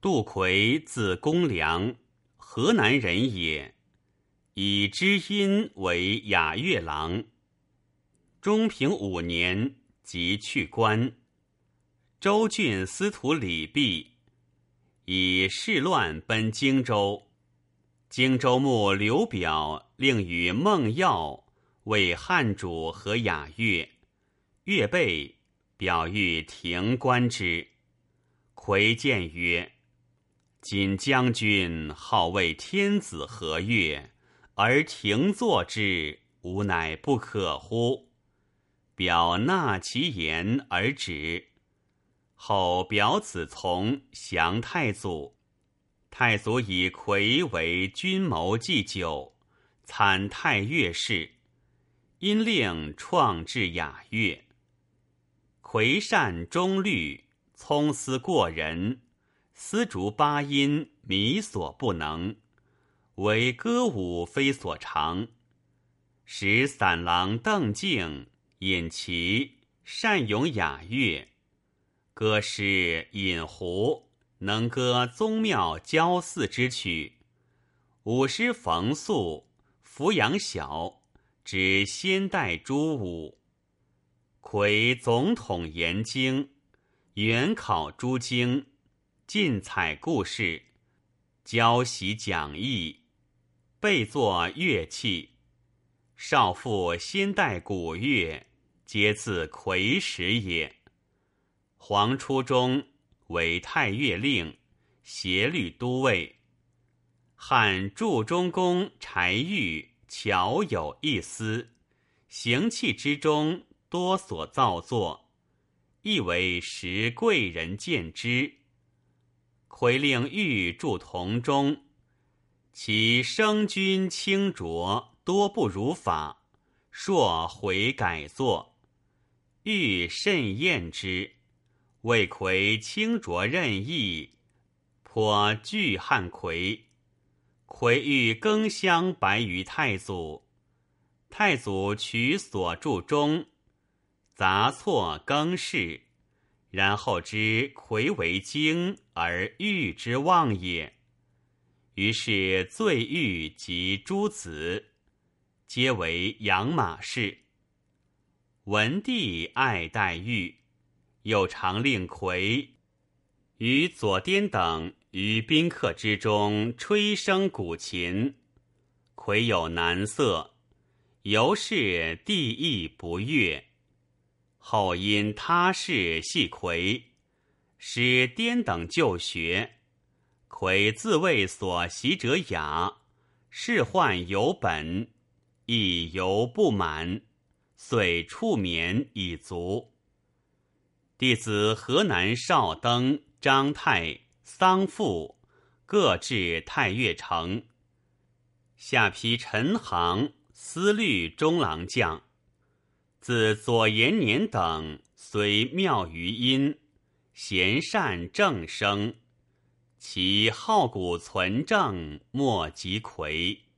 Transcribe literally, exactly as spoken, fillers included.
杜奎字公良，河南人也，以知音为雅乐郎。中平五年即去官。州郡司徒李泌以事乱奔荆州，荆州牧刘表令与孟耀为汉主和雅乐，乐备，表欲停官之。夔谏曰：今将军好为天子和乐，而停坐之，吾乃不可乎？表纳其言而止。后表子从降太祖，太祖以夔为军谋祭酒，参太乐事，因令创制雅乐。夔善中律，聪思过人，丝竹八音靡所不能，惟歌舞非所长。使散郎邓敬引其善咏雅乐，歌诗引胡，能歌宗庙郊祀之曲。舞狮冯素、扶阳晓，指先代诸舞。夔总统研经，原考诸经，尽采故事，教习讲义，备作乐器。少妇先代古乐，皆自夔始也。黄初中为太乐令，协律都尉。汉祝中公柴玉巧有一丝，行器之中多所造作，亦为时贵人见之。夔令玉筑铜钟，其生均清浊，多不如法，朔回改作。玉甚厌之，谓夔清浊任意，颇惧汉夔。夔欲更相白于太祖，太祖取所筑钟，杂错更饰，然后知夔为精，而玉之望也。于是罪玉及诸子，皆为养马氏。文帝爱戴玉，又常令夔与左颠等于宾客之中吹笙鼓琴。夔有难色，由是帝亦不悦。后因他事系夔，使颠等就学。夔自谓所习者雅，仕宦有本，亦犹不满，遂处免以卒。弟子河南邵登、张泰、桑父各至太乐城。下邳陈行司律中郎将。自左延年等虽妙于音，贤善正声，其好古存正，莫及夔。